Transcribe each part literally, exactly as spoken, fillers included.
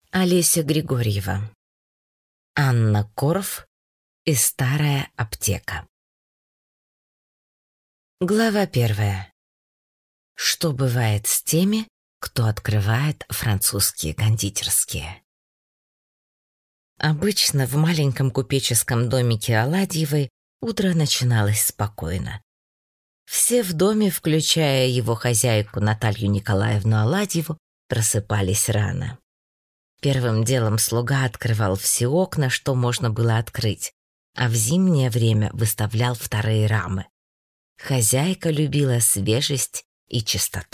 Олеся Григорьева. Анна Корф и старая аптека. Глава первая. Что бывает с теми, кто открывает французские кондитерские? Обычно в маленьком купеческом домике Аладьевой утро начиналось спокойно. Все в доме, включая его хозяйку Наталью Николаевну Аладьеву, просыпались рано. Первым делом слуга открывал все окна, что можно было открыть, а в зимнее время выставлял вторые рамы. Хозяйка любила свежесть и чистоту.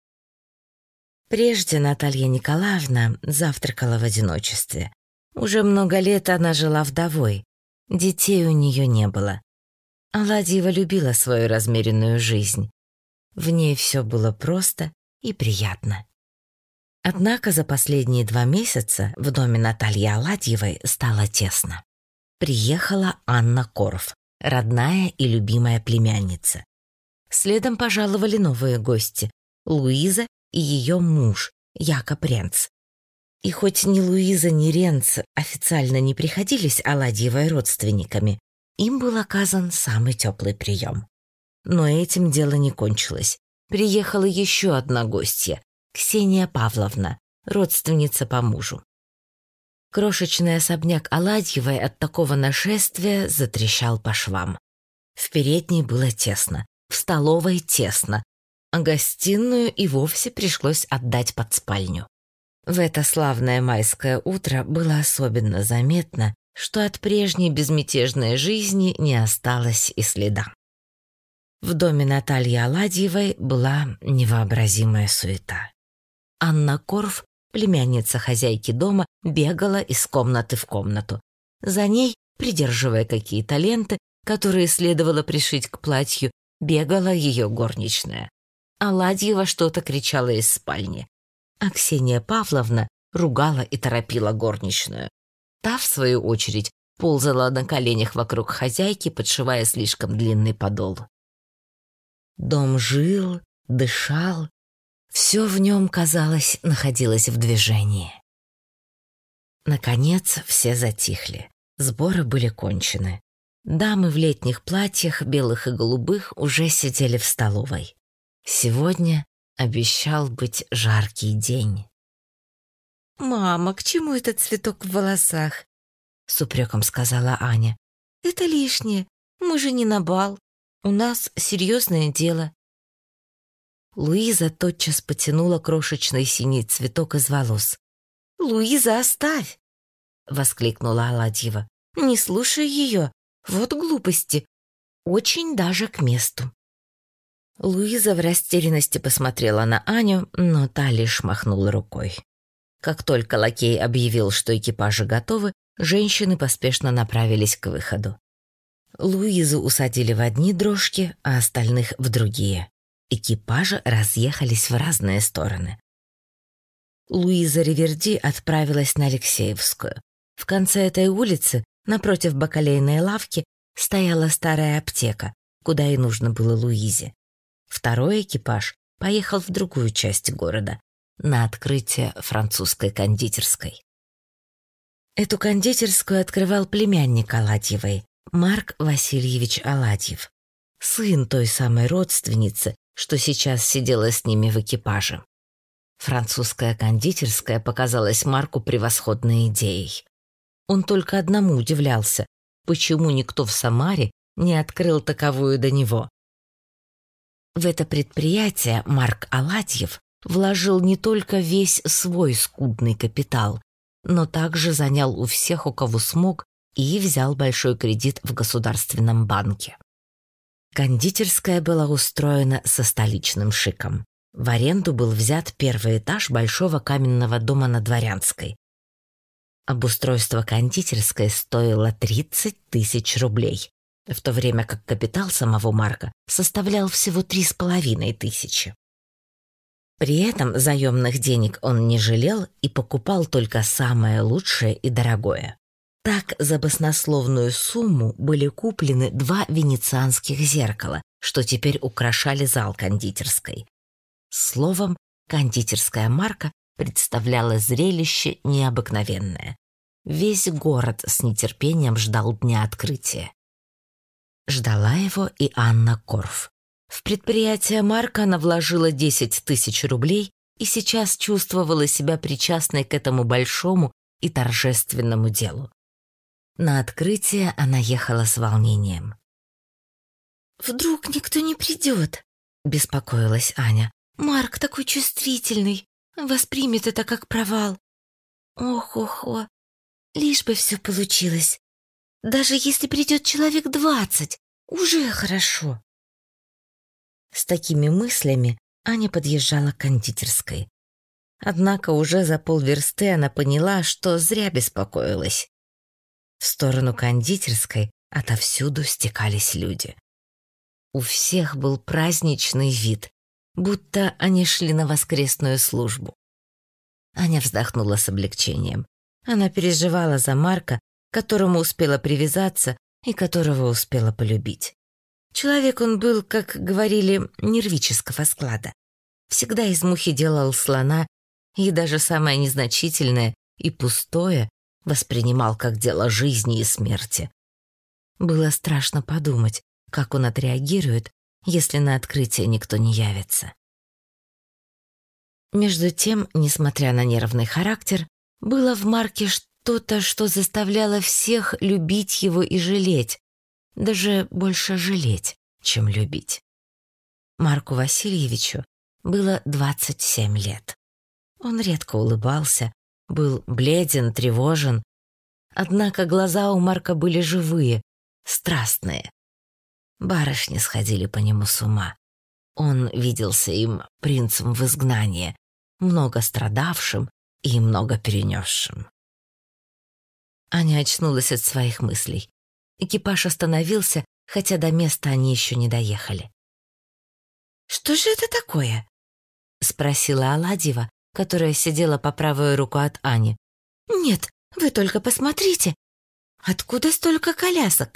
Прежде Наталья Николаевна завтракала в одиночестве. Уже много лет она жила вдовой, детей у нее не было. Аладьева любила свою размеренную жизнь. В ней все было просто и приятно. Однако за последние два месяца в доме Натальи Аладьевой стало тесно. Приехала Анна Корф, родная и любимая племянница. Следом пожаловали новые гости – Луиза и ее муж, Якоб Ренц. И хоть ни Луиза, ни Ренц официально не приходились Аладьевой родственниками, им был оказан самый теплый прием. Но этим дело не кончилось. Приехала еще одна гостья – Ксения Павловна, родственница по мужу. Крошечный особняк Аладьевой от такого нашествия затрещал по швам. В передней было тесно, в столовой тесно, а гостиную и вовсе пришлось отдать под спальню. В это славное майское утро было особенно заметно, что от прежней безмятежной жизни не осталось и следа. В доме Натальи Аладьевой была невообразимая суета. Анна Корф, племянница хозяйки дома, бегала из комнаты в комнату. За ней, придерживая какие-то ленты, которые следовало пришить к платью, бегала ее горничная. Аладьева что-то кричала из спальни, а Ксения Павловна ругала и торопила горничную. Та, в свою очередь, ползала на коленях вокруг хозяйки, подшивая слишком длинный подол. Дом жил, дышал. Все в нем, казалось, находилось в движении. Наконец все затихли. Сборы были кончены. Дамы в летних платьях, белых и голубых, уже сидели в столовой. Сегодня обещал быть жаркий день. «Мама, к чему этот цветок в волосах?» — с упреком сказала Аня. «Это лишнее. Мы же не на бал. У нас серьезное дело». Луиза тотчас потянула крошечный синий цветок из волос. «Луиза, оставь!» — воскликнула Аладьева. «Не слушай ее. Вот глупости. Очень даже к месту». Луиза в растерянности посмотрела на Аню, но та лишь махнула рукой. Как только лакей объявил, что экипажи готовы, женщины поспешно направились к выходу. Луизу усадили в одни дрожки, а остальных в другие. Экипажи разъехались в разные стороны. Луиза Риверди отправилась на Алексеевскую. В конце этой улицы, напротив бакалейной лавки, стояла старая аптека, куда и нужно было Луизе. Второй экипаж поехал в другую часть города, на открытие французской кондитерской. Эту кондитерскую открывал племянник Аладьевой, Марк Васильевич Аладьев, сын той самой родственницы, что сейчас сидела с ними в экипаже. Французская кондитерская показалась Марку превосходной идеей. Он только одному удивлялся, почему никто в Самаре не открыл таковую до него. В это предприятие Марк Аладьев вложил не только весь свой скудный капитал, но также занял у всех, у кого смог, и взял большой кредит в Государственном банке. Кондитерская была устроена со столичным шиком. В аренду был взят первый этаж большого каменного дома на Дворянской. Обустройство кондитерской стоило тридцать тысяч рублей, в то время как капитал самого Марка составлял всего три с половиной тысячи. При этом заемных денег он не жалел и покупал только самое лучшее и дорогое. Так за баснословную сумму были куплены два венецианских зеркала, что теперь украшали зал кондитерской. Словом, кондитерская марка представляла зрелище необыкновенное. Весь город с нетерпением ждал дня открытия. Ждала его и Анна Корф. В предприятие Марка она вложила десять тысяч рублей и сейчас чувствовала себя причастной к этому большому и торжественному делу. На открытие она ехала с волнением. «Вдруг никто не придет?» — беспокоилась Аня. «Марк такой чувствительный, воспримет это как провал. Ох-охо, лишь бы все получилось. Даже если придет человек двадцать, уже хорошо». С такими мыслями Аня подъезжала к кондитерской. Однако уже за полверсты она поняла, что зря беспокоилась. В сторону кондитерской отовсюду стекались люди. У всех был праздничный вид, будто они шли на воскресную службу. Аня вздохнула с облегчением. Она переживала за Марка, к которому успела привязаться и которого успела полюбить. Человек он был, как говорили, нервического склада. Всегда из мухи делал слона, и даже самое незначительное и пустое воспринимал как дело жизни и смерти. Было страшно подумать, как он отреагирует, если на открытие никто не явится. Между тем, несмотря на нервный характер, было в Марке что-то, что заставляло всех любить его и жалеть, даже больше жалеть, чем любить. Марку Васильевичу было двадцать семь лет. Он редко улыбался, был бледен, тревожен. Однако глаза у Марка были живые, страстные. Барышни сходили по нему с ума. Он виделся им принцем в изгнании, много страдавшим и много перенесшим. Аня очнулась от своих мыслей. Экипаж остановился, хотя до места они еще не доехали. «Что же это такое?» — спросила Аладьева, которая сидела по правую руку от Ани. «Нет, вы только посмотрите. Откуда столько колясок?»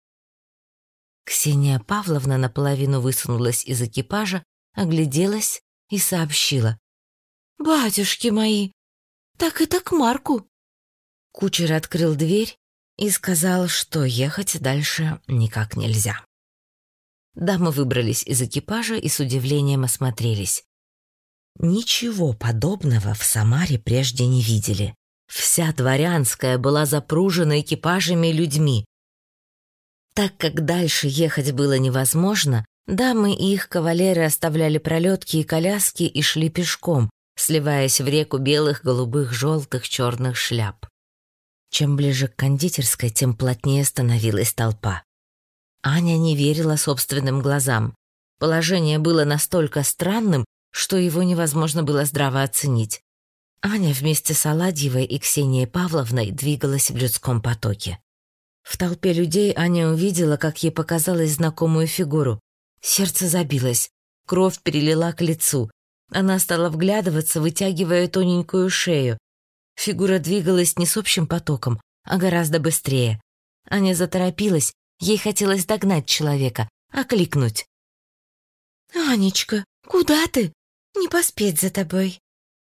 Ксения Павловна наполовину высунулась из экипажа, огляделась и сообщила. «Батюшки мои, так это к Марку». Кучер открыл дверь и сказал, что ехать дальше никак нельзя. Дамы выбрались из экипажа и с удивлением осмотрелись. Ничего подобного в Самаре прежде не видели. Вся Дворянская была запружена экипажами и людьми. Так как дальше ехать было невозможно, дамы и их кавалеры оставляли пролетки и коляски и шли пешком, сливаясь в реку белых, голубых, желтых, черных шляп. Чем ближе к кондитерской, тем плотнее становилась толпа. Аня не верила собственным глазам. Положение было настолько странным, что его невозможно было здраво оценить. Аня вместе с Аладьевой и Ксенией Павловной двигалась в людском потоке. В толпе людей Аня увидела, как ей показалась знакомую фигуру. Сердце забилось, кровь перелила к лицу. Она стала вглядываться, вытягивая тоненькую шею. Фигура двигалась не с общим потоком, а гораздо быстрее. Аня заторопилась, ей хотелось догнать человека, окликнуть. «Анечка, куда ты? Не поспеть за тобой!»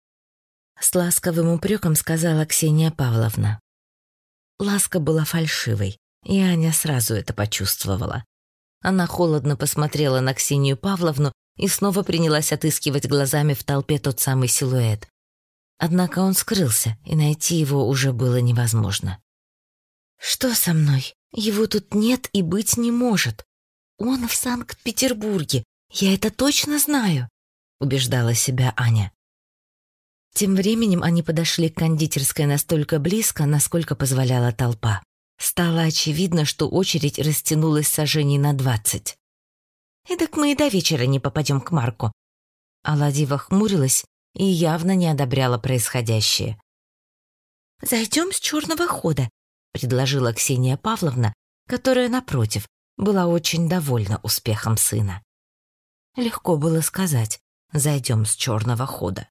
С ласковым упреком сказала Ксения Павловна. Ласка была фальшивой, и Аня сразу это почувствовала. Она холодно посмотрела на Ксению Павловну и снова принялась отыскивать глазами в толпе тот самый силуэт. Однако он скрылся, и найти его уже было невозможно. «Что со мной? Его тут нет и быть не может. Он в Санкт-Петербурге, я это точно знаю», — убеждала себя Аня. Тем временем они подошли к кондитерской настолько близко, насколько позволяла толпа. Стало очевидно, что очередь растянулась саженей на двадцать. «Эдак мы и до вечера не попадем к Марку». Аладьева хмурилась и явно не одобряла происходящее. «Зайдем с черного хода», — предложила Ксения Павловна, которая, напротив, была очень довольна успехом сына. Легко было сказать «зайдем с черного хода».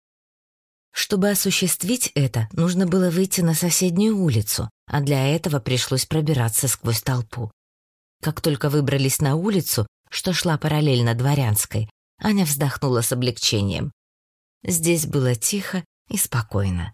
Чтобы осуществить это, нужно было выйти на соседнюю улицу, а для этого пришлось пробираться сквозь толпу. Как только выбрались на улицу, что шла параллельно Дворянской, Аня вздохнула с облегчением. Здесь было тихо и спокойно.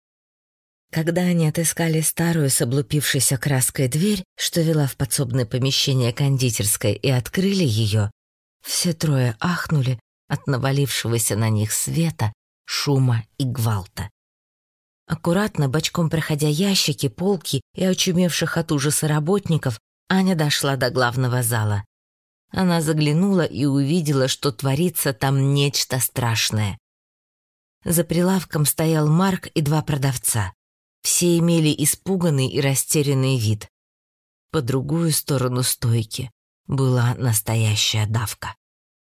Когда они отыскали старую с облупившейся краской дверь, что вела в подсобное помещение кондитерской, и открыли ее, все трое ахнули от навалившегося на них света, шума и гвалта. Аккуратно, бочком проходя ящики, полки и очумевших от ужаса работников, Аня дошла до главного зала. Она заглянула и увидела, что творится там нечто страшное. За прилавком стоял Марк и два продавца. Все имели испуганный и растерянный вид. По другую сторону стойки была настоящая давка.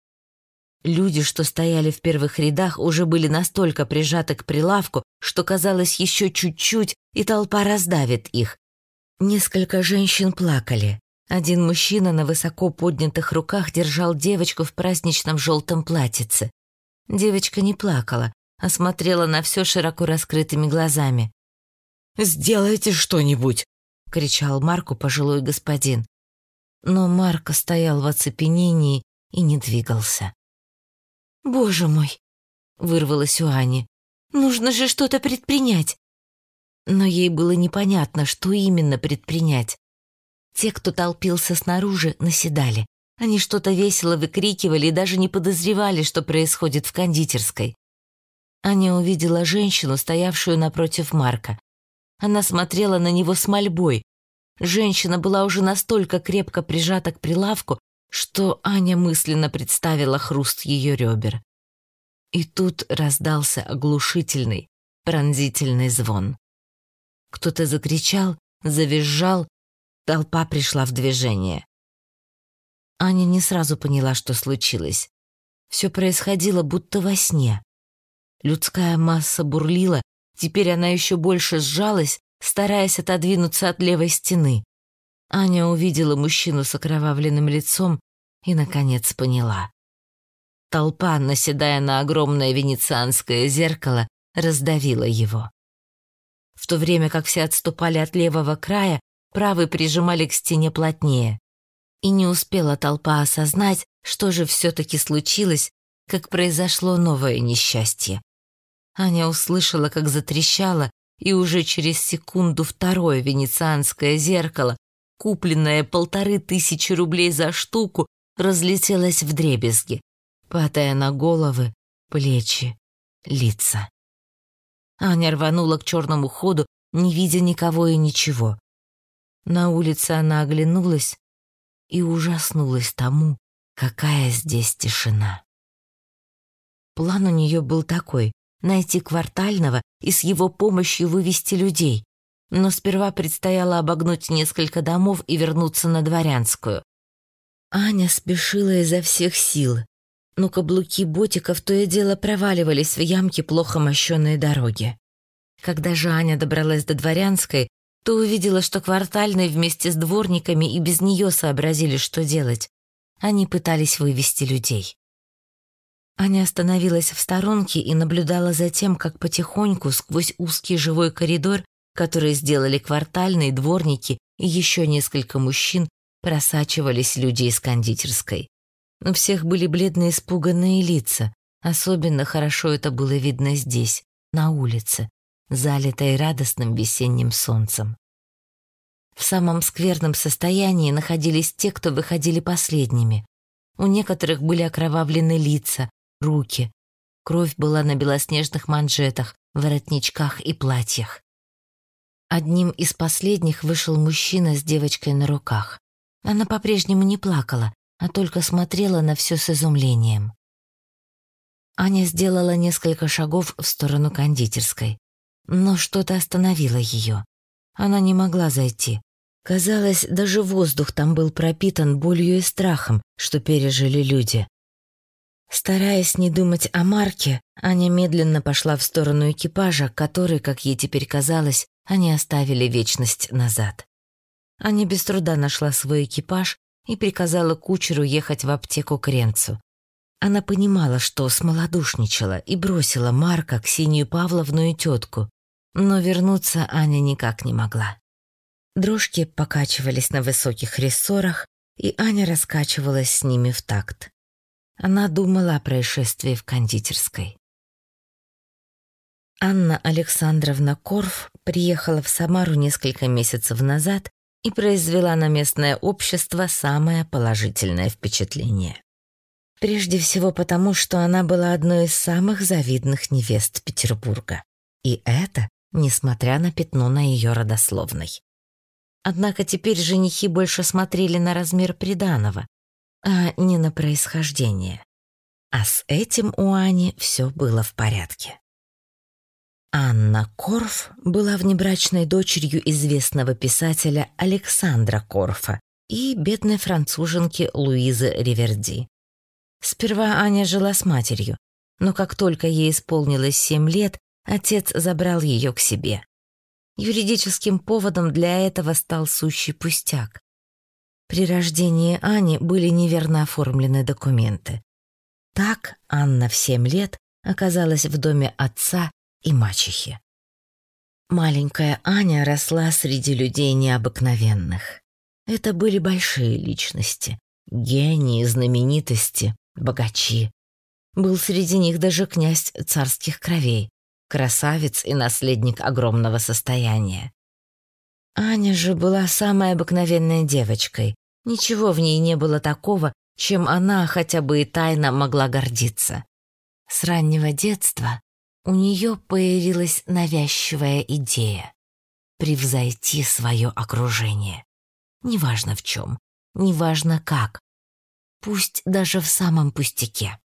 Люди, что стояли в первых рядах, уже были настолько прижаты к прилавку, что казалось еще чуть-чуть, и толпа раздавит их. Несколько женщин плакали. Один мужчина на высоко поднятых руках держал девочку в праздничном желтом платьице. Девочка не плакала, а смотрела на все широко раскрытыми глазами. «Сделайте что-нибудь!» — кричал Марку пожилой господин. Но Марко стоял в оцепенении и не двигался. «Боже мой!» — вырвалось у Ани. «Нужно же что-то предпринять!» Но ей было непонятно, что именно предпринять. Те, кто толпился снаружи, наседали. Они что-то весело выкрикивали и даже не подозревали, что происходит в кондитерской. Аня увидела женщину, стоявшую напротив Марка. Она смотрела на него с мольбой. Женщина была уже настолько крепко прижата к прилавку, что Аня мысленно представила хруст ее ребер. И тут раздался оглушительный, пронзительный звон. Кто-то закричал, завизжал, толпа пришла в движение. Аня не сразу поняла, что случилось. Все происходило будто во сне. Людская масса бурлила, теперь она еще больше сжалась, стараясь отодвинуться от левой стены. Аня увидела мужчину с окровавленным лицом и, наконец, поняла. Толпа, наседая на огромное венецианское зеркало, раздавила его. В то время как все отступали от левого края, правый прижимали к стене плотнее. И не успела толпа осознать, что же все-таки случилось, как произошло новое несчастье. Аня услышала, как затрещало, и уже через секунду второе венецианское зеркало, купленное полторы тысячи рублей за штуку, разлетелось вдребезги, падая на головы, плечи, лица. Аня рванула к черному ходу, не видя никого и ничего. На улице она оглянулась и ужаснулась тому, какая здесь тишина. План у нее был такой — найти Квартального и с его помощью вывести людей. Но сперва предстояло обогнуть несколько домов и вернуться на Дворянскую. Аня спешила изо всех сил, но каблуки ботиков то и дело проваливались в ямки плохо мощенной дороги. Когда же Аня добралась до Дворянской, то увидела, что Квартальный вместе с дворниками и без нее сообразили, что делать. Они пытались вывести людей. Аня остановилась в сторонке и наблюдала за тем, как потихоньку сквозь узкий живой коридор, который сделали Квартальные, дворники и еще несколько мужчин, просачивались люди из кондитерской. У всех были бледные испуганные лица. Особенно хорошо это было видно здесь, на улице, залитой радостным весенним солнцем. В самом скверном состоянии находились те, кто выходили последними. У некоторых были окровавлены лица, руки. Кровь была на белоснежных манжетах, воротничках и платьях. Одним из последних вышел мужчина с девочкой на руках. Она по-прежнему не плакала, а только смотрела на все с изумлением. Аня сделала несколько шагов в сторону кондитерской, но что-то остановило ее. Она не могла зайти. Казалось, даже воздух там был пропитан болью и страхом, что пережили люди. Стараясь не думать о Марке, Аня медленно пошла в сторону экипажа, который, как ей теперь казалось, они оставили вечность назад. Аня без труда нашла свой экипаж и приказала кучеру ехать в аптеку к Ренцу. Она понимала, что смолодушничала, и бросила Марка, Ксению Павловну и тетку, но вернуться Аня никак не могла. Дрожки покачивались на высоких рессорах, и Аня раскачивалась с ними в такт. Она думала о происшествии в кондитерской. Анна Александровна Корф приехала в Самару несколько месяцев назад и произвела на местное общество самое положительное впечатление. Прежде всего потому, что она была одной из самых завидных невест Петербурга. И это несмотря на пятно на ее родословной. Однако теперь женихи больше смотрели на размер приданого, а не на происхождение. А с этим у Ани все было в порядке. Анна Корф была внебрачной дочерью известного писателя Александра Корфа и бедной француженки Луизы Риверди. Сперва Аня жила с матерью, но как только ей исполнилось семь лет, отец забрал ее к себе. Юридическим поводом для этого стал сущий пустяк. При рождении Ани были неверно оформлены документы. Так Анна в семь лет оказалась в доме отца и мачехи. Маленькая Аня росла среди людей необыкновенных. Это были большие личности, гении, знаменитости, богачи. Был среди них даже князь царских кровей, красавец и наследник огромного состояния. Аня же была самой обыкновенной девочкой. Ничего в ней не было такого, чем она хотя бы и тайно могла гордиться. С раннего детства у нее появилась навязчивая идея превзойти свое окружение. Неважно в чем, неважно как, пусть даже в самом пустяке.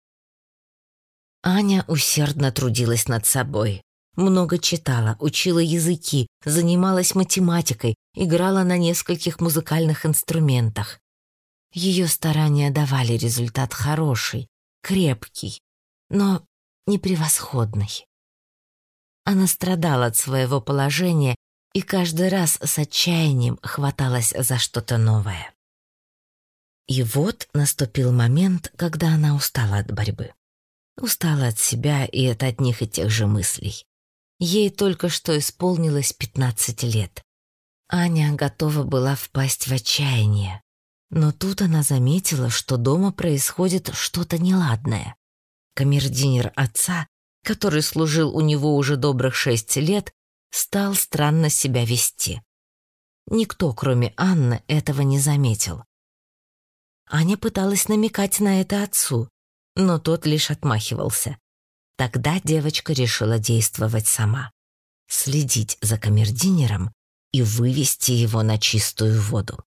Аня усердно трудилась над собой, много читала, учила языки, занималась математикой, играла на нескольких музыкальных инструментах. Ее старания давали результат хороший, крепкий, но не превосходный. Она страдала от своего положения и каждый раз с отчаянием хваталась за что-то новое. И вот наступил момент, когда она устала от борьбы. Устала от себя и от одних и тех же мыслей. Ей только что исполнилось пятнадцать лет. Аня готова была впасть в отчаяние. Но тут она заметила, что дома происходит что-то неладное. Камердинер отца, который служил у него уже добрых шесть лет, стал странно себя вести. Никто, кроме Анны, этого не заметил. Аня пыталась намекать на это отцу, но тот лишь отмахивался. Тогда девочка решила действовать сама, следить за камердинером и вывести его на чистую воду.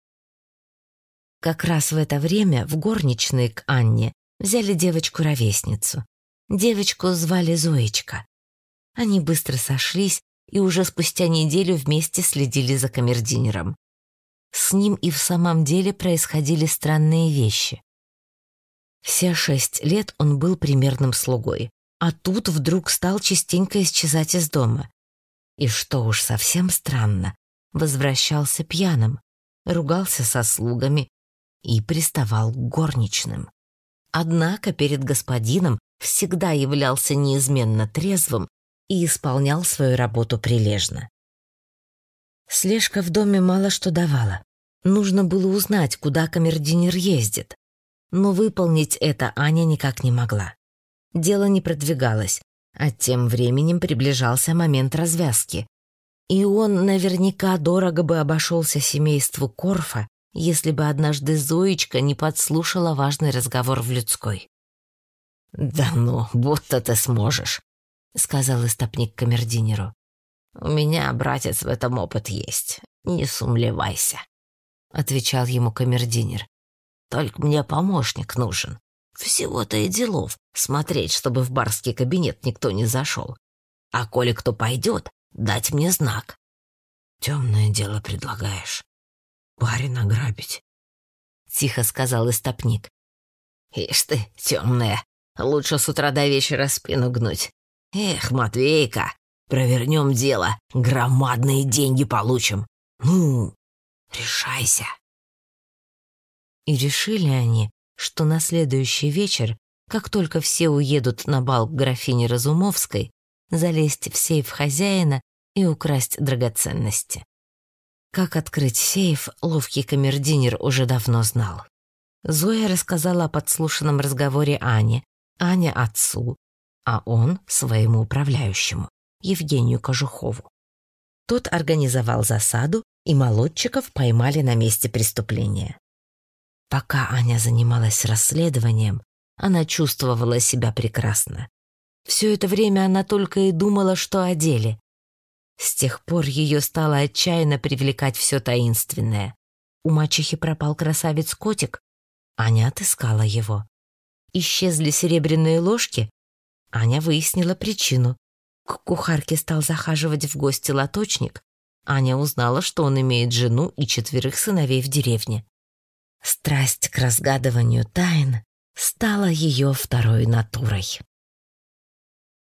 Как раз в это время в горничные к Анне взяли девочку-ровесницу. Девочку звали Зоечка. Они быстро сошлись и уже спустя неделю вместе следили за камердинером. С ним и в самом деле происходили странные вещи. Все шесть лет он был примерным слугой, а тут вдруг стал частенько исчезать из дома. И что уж совсем странно, возвращался пьяным, ругался со слугами и приставал к горничным. Однако перед господином всегда являлся неизменно трезвым и исполнял свою работу прилежно. Слежка в доме мало что давала. Нужно было узнать, куда камердинер ездит. Но выполнить это Аня никак не могла. Дело не продвигалось, а тем временем приближался момент развязки. И он наверняка дорого бы обошелся семейству Корфа, если бы однажды Зоечка не подслушала важный разговор в людской. «Да ну, будто ты сможешь», — сказал истопник камердинеру. «У меня, братец, в этом опыт есть, не сумлевайся», — отвечал ему камердинер. «Только мне помощник нужен. Всего-то и делов смотреть, чтобы в барский кабинет никто не зашел. А коли кто пойдет, дать мне знак». «Темное дело предлагаешь. Барина грабить», — тихо сказал истопник. «Ишь ты, темная, лучше с утра до вечера спину гнуть. Эх, Матвейка, провернем дело, громадные деньги получим. Ну, решайся». И решили они, что на следующий вечер, как только все уедут на бал к графине Разумовской, залезть в сейф хозяина и украсть драгоценности. Как открыть сейф, ловкий камердинер уже давно знал. Зоя рассказала о подслушанном разговоре Ане, Аня отцу, а он своему управляющему. Евгению Кожухову. Тот организовал засаду, и молодчиков поймали на месте преступления. Пока Аня занималась расследованием, она чувствовала себя прекрасно. Все это время она только и думала, что о деле. С тех пор ее стало отчаянно привлекать все таинственное. У мачехи пропал красавец-котик, Аня отыскала его. Исчезли серебряные ложки, Аня выяснила причину. К кухарке стал захаживать в гости лоточник, Аня узнала, что он имеет жену и четверых сыновей в деревне. Страсть к разгадыванию тайн стала ее второй натурой.